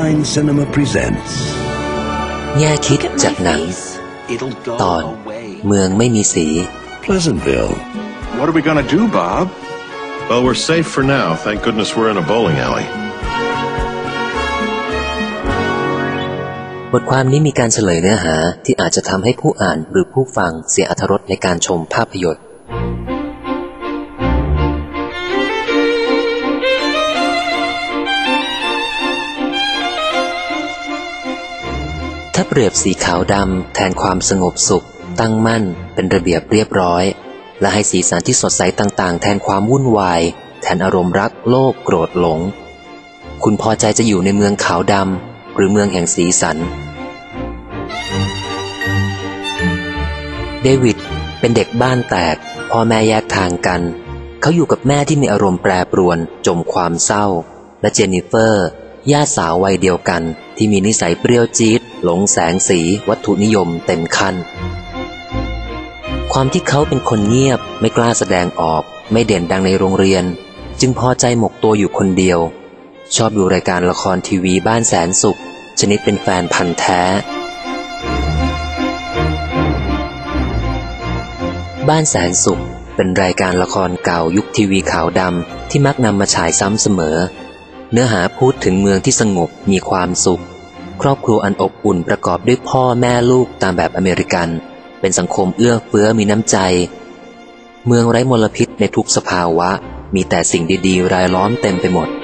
Nine Cinema presents แง่คิดจากหนังตอนเมืองไม่มีสี Pleasantville. What are we gonna do, Bob? Well, we're safe for now. Thank goodness we're in a bowling alley. บทความนี้มีการเฉลยเนื้อหาที่อาจจะทำให้ผู้อ่านหรือผู้ฟังเสียอรรถรสในการชมภาพยนตร์ถ้าเปรียบสีขาวดำแทนความสงบสุขตั้งมั่นเป็นระเบียบเรียบร้อยและให้สีสันที่สดใสต่างๆแทนความวุ่นวายแทนอารมณ์รักโลภโกรธหลงคุณพอใจจะอยู่ในเมืองขาวดำหรือเมืองแห่งสีสันเดวิดเป็นเด็กบ้านแตกพ่อแม่แยกทางกันเขาอยู่กับแม่ที่มีอารมณ์แปรปรวนจมความเศร้าและเจนนิเฟอร์ย่าสาววัยเดียวกันที่มีนิสัยเปรี้ยวจี๊ดหลงแสงสีวัตถุนิยมเต็มขั้นความที่เขาเป็นคนเงียบไม่กล้าแสดงออกไม่เด่นดังในโรงเรียนจึงพอใจหมกตัวอยู่คนเดียวชอบดูรายการละครทีวีบ้านแสนสุขชนิดเป็นแฟนพันธุ์แท้บ้านแสนสุขเป็นรายการละครเก่ายุคทีวีขาวดำที่มักนำมาฉายซ้ำเสมอเนื้อหาพูดถึงเมืองที่สงบมีความสุขครอบครัวอันอบอุ่นประกอบด้วยพ่อแม่ลูกตามแบบอเมริกันเป็นสังคมเอื้อเฟื้อมีน้ำใจเมืองไร้มลพิษในทุกสภาวะมีแต่สิ่งดีๆรายล้อมเต็มไปหมด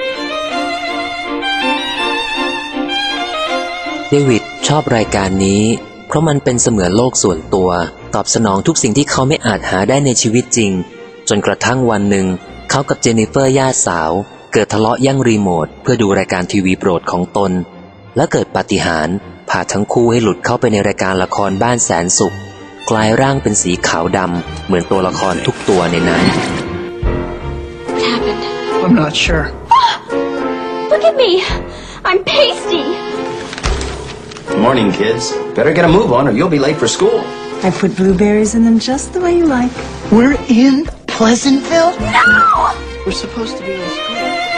เดวิดชอบรายการนี้เพราะมันเป็นเสมือนโลกส่วนตัวตอบสนองทุกสิ่งที่เขาไม่อาจหาได้ในชีวิตจริงจนกระทั่งวันหนึ่งเขากับเจนนิเฟอร์ย่าสาวเกิดทะเลาะแย่งรีโมทเพื่อดูรายการทีวีโปรดของตนและเกิดปาฏิหาริย์พาทั้งคู่ให้หลุดเข้าไปในรายการละครบ้านแสนสุขกลายร่างเป็นสีขาวดำเหมือนตัวละครทุกตัวในนั้น What happened? I'm not sure. Look at me. I'm pasty. Morning, kids. Better get a move on or you'll be late for school. I put blueberries in them just the way you like. We're in Pleasantville? No! We're supposed to be in school.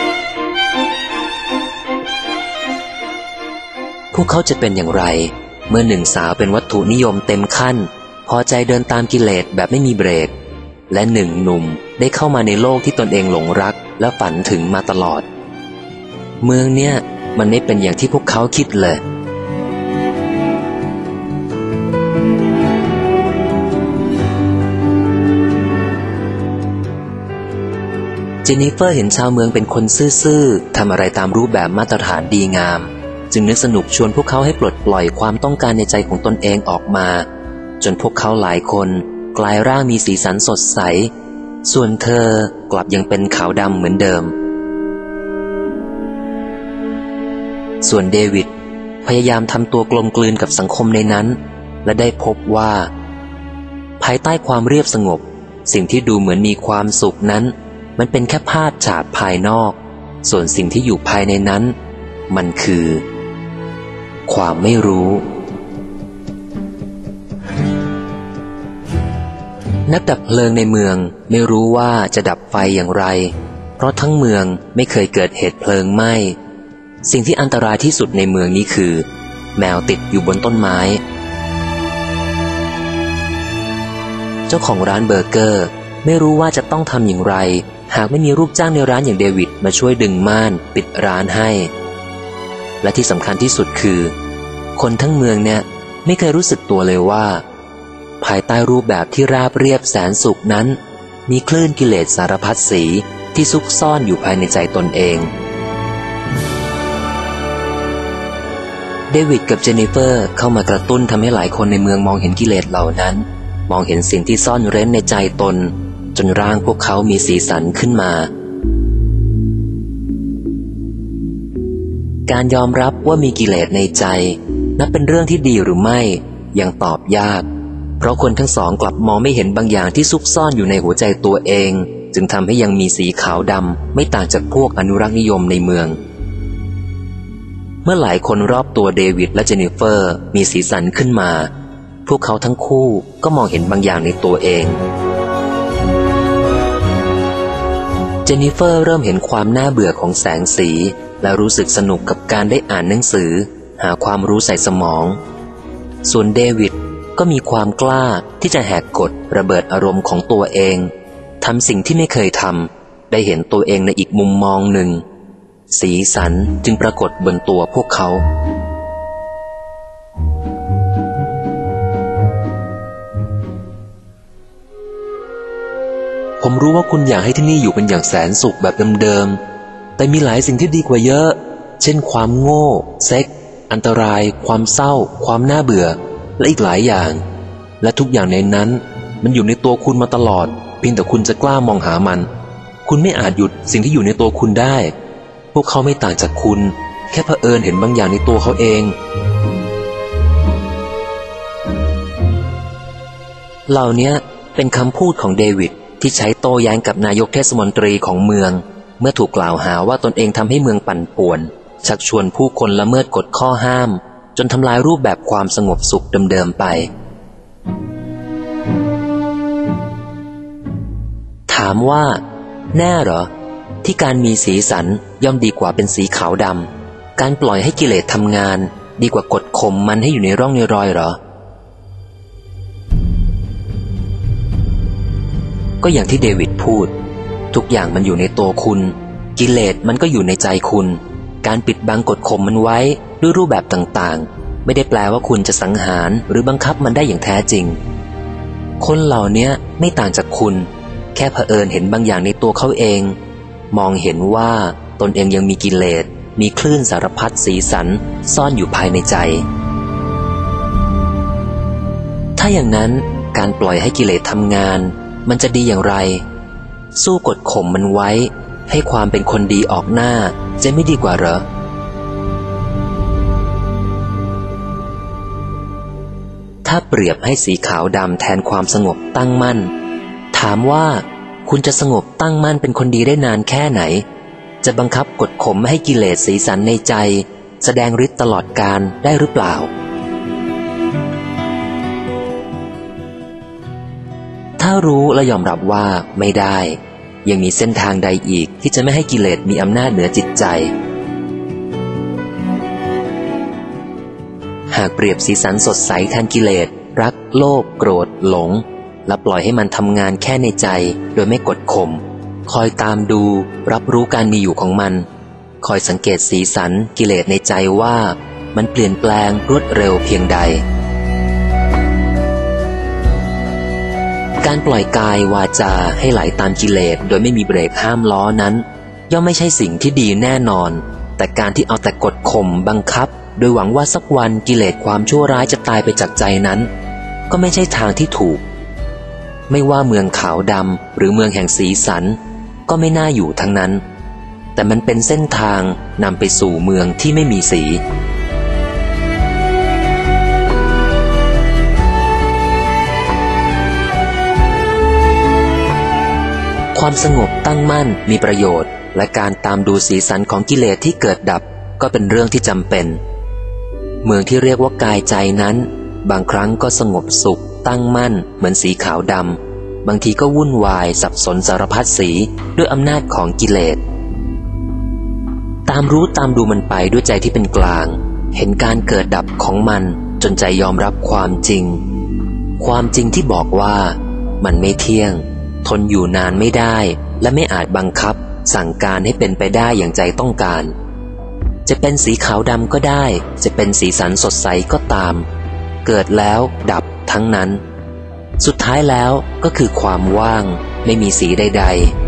พวกเขาจะเป็นอย่างไรเมื่อหนึ่งสาวเป็นวัตถุนิยมเต็มขั้นพอใจเดินตามกิเลสแบบไม่มีเบรกและหนึ่งหนุ่มได้เข้ามาในโลกที่ตนเองหลงรักและฝันถึงมาตลอดเมืองเนี่ยมันไม่เป็นอย่างที่พวกเขาคิดเลยเจนนิเฟอร์เห็นชาวเมืองเป็นคนซื่อๆทำอะไรตามรูปแบบมาตรฐานดีงามจึงนึกสนุกชวนพวกเขาให้ปลดปล่อยความต้องการในใจของตนเองออกมาจนพวกเขาหลายคนกลายร่างมีสีสันสดใสส่วนเธอกลับยังเป็นขาวดำเหมือนเดิมส่วนเดวิดพยายามทำตัวกลมกลืนกับสังคมในนั้นและได้พบว่าภายใต้ความเรียบสงบสิ่งที่ดูเหมือนมีความสุขนั้นมันเป็นแค่ภาพฉาบภายนอกส่วนสิ่งที่อยู่ภายในนั้นมันคือความไม่รู้นักดับเพลิงในเมืองไม่รู้ว่าจะดับไฟอย่างไรเพราะทั้งเมืองไม่เคยเกิดเหตุเพลิงไหม้สิ่งที่อันตรายที่สุดในเมืองนี้คือแมวติดอยู่บนต้นไม้เจ้าของร้านเบอร์เกอร์ไม่รู้ว่าจะต้องทำอย่างไรหากไม่มีลูกจ้างในร้านอย่างเดวิดมาช่วยดึงม่านปิดร้านให้และที่สำคัญที่สุดคือคนทั้งเมืองเนี่ยไม่เคยรู้สึกตัวเลยว่าภายใต้รูปแบบที่ราบเรียบแสนสุขนั้นมีคลื่นกิเลสสารพัดสีที่ซุกซ่อนอยู่ภายในใจตนเองเดวิดกับเจนนิเฟอร์เข้ามากระตุ้นทำให้หลายคนในเมืองมองเห็นกิเลสเหล่านั้นมองเห็นสิ่งที่ซ่อนเร้นในใจตนจนร่างพวกเขามีสีสันขึ้นมาการยอมรับว่ามีกิเลสในใจนับเป็นเรื่องที่ดีหรือไม่ยังตอบยากเพราะคนทั้งสองกลับมองไม่เห็นบางอย่างที่ซุกซ่อนอยู่ในหัวใจตัวเองจึงทำให้ยังมีสีขาวดำไม่ต่างจากพวกอนุรักษ์นิยมในเมืองเมื่อหลายคนรอบตัวเดวิดและเจนนิเฟอร์มีสีสันขึ้นมาพวกเขาทั้งคู่ก็มองเห็นบางอย่างในตัวเองเจนนิเฟอร์เริ่มเห็นความน่าเบื่อของแสงสีและรู้สึกสนุกกับการได้อ่านหนังสือหาความรู้ใส่สมองส่วนเดวิดก็มีความกล้าที่จะแหกกฎระเบิดอารมณ์ของตัวเองทำสิ่งที่ไม่เคยทำได้เห็นตัวเองในอีกมุมมองหนึ่งสีสันจึงปรากฏบนตัวพวกเขาผมรู้ว่าคุณอยากให้ที่นี่อยู่เป็นอย่างแสนสุขแบบเดิมๆแต่มีหลายสิ่งที่ดีกว่าเยอะเช่นความโง่เซ็กอันตรายความเศร้าความน่าเบื่อและอีกหลายอย่างและทุกอย่างในนั้นมันอยู่ในตัวคุณมาตลอดเพียงแต่คุณจะกล้ามองหามันคุณไม่อาจหยุดสิ่งที่อยู่ในตัวคุณได้พวกเขาไม่ต่างจากคุณแค่เผอิญเห็นบางอย่างในตัวเขาเองเหล่านี้เป็นคำพูดของเดวิดที่ใช้โต้แย้งกับนายกเทศมนตรีของเมืองเมื่อถูกกล่าวหาว่าตนเองทำให้เมืองปั่นป่วนชักชวนผู้คนละเมิดกฎข้อห้ามจนทำลายรูปแบบความสงบสุขเดิมๆไปถามว่าแน่เหรอที่การมีสีสันย่อมดีกว่าเป็นสีขาวดำการปล่อยให้กิเลสทำงานดีกว่ากดข่มมันให้อยู่ในร่องในรอยเหรอก็อย่างที่เดวิดพูดทุกอย่างมันอยู่ในตัวคุณกิเลสมันก็อยู่ในใจคุณการปิดบังกดข่มมันไว้ด้วยรูปแบบต่างๆไม่ได้แปลว่าคุณจะสังหารหรือบังคับมันได้อย่างแท้จริงคนเหล่านี้ไม่ต่างจากคุณแค่เผอิญเห็นบางอย่างในตัวเขาเองมองเห็นว่าตนเองยังมีกิเลสมีคลื่นสารพัดสีสันซ่อนอยู่ภายในใจถ้าอย่างนั้นการปล่อยให้กิเลสทำงานมันจะดีอย่างไรสู้กดข่มมันไว้ให้ความเป็นคนดีออกหน้าจะไม่ดีกว่าเหรอถ้าเปรียบให้สีขาวดำแทนความสงบตั้งมั่นถามว่าคุณจะสงบตั้งมั่นเป็นคนดีได้นานแค่ไหนจะบังคับกดข่มไม่ให้กิเลสสีสันในใจแสดงฤทธิ์ตลอดกาลได้หรือเปล่าถ้ารู้และยอมรับว่าไม่ได้ยังมีเส้นทางใดอีกที่จะไม่ให้กิเลสมีอำนาจเหนือจิตใจหากเปรียบสีสันสดใสแทนกิเลสรักโลภโกรธหลงและปล่อยให้มันทำงานแค่ในใจโดยไม่กดข่มคอยตามดูรับรู้การมีอยู่ของมันคอยสังเกตสีสันกิเลสในใจว่ามันเปลี่ยนแปลงรวดเร็วเพียงใดการปล่อยกายวาจาให้ไหลตามกิเลสโดยไม่มีเบรกห้ามล้อนั้นย่อมไม่ใช่สิ่งที่ดีแน่นอนแต่การที่เอาแต่กดข่มบังคับโดยหวังว่าสักวันกิเลสความชั่วร้ายจะตายไปจากใจนั้นก็ไม่ใช่ทางที่ถูกไม่ว่าเมืองขาวดำหรือเมืองแห่งสีสันก็ไม่น่าอยู่ทั้งนั้นแต่มันเป็นเส้นทางนำไปสู่เมืองที่ไม่มีสีความสงบตั้งมั่นมีประโยชน์และการตามดูสีสันของกิเลสที่เกิดดับก็เป็นเรื่องที่จำเป็นเมืองที่เรียกว่ากายใจนั้นบางครั้งก็สงบสุขตั้งมั่นเหมือนสีขาวดำบางทีก็วุ่นวายสับสนสารพัดสีด้วยอำนาจของกิเลสตามรู้ตามดูมันไปด้วยใจที่เป็นกลางเห็นการเกิดดับของมันจนใจยอมรับความจริงที่บอกว่ามันไม่เที่ยงทนอยู่นานไม่ได้และไม่อาจบังคับสั่งการให้เป็นไปได้อย่างใจต้องการจะเป็นสีขาวดำก็ได้จะเป็นสีสันสดใสก็ตามเกิดแล้วดับทั้งนั้นสุดท้ายแล้วก็คือความว่างไม่มีสีใด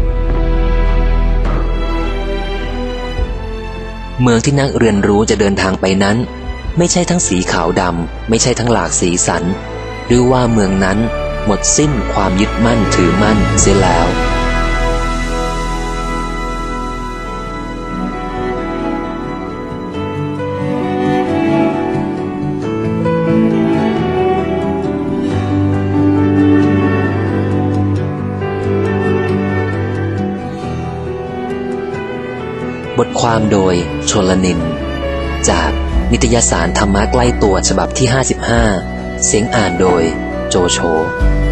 ๆเมืองที่นักเรียนรู้จะเดินทางไปนั้นไม่ใช่ทั้งสีขาวดำไม่ใช่ทั้งหลากสีสันหรือว่าเมืองนั้นหมดสิ้นความยึดมั่นถือมั่นเสียแล้ว บทความโดยชลนินจากนิตยสารธรรมะใกล้ตัวฉบับที่55เสียงอ่านโดยโจโฉ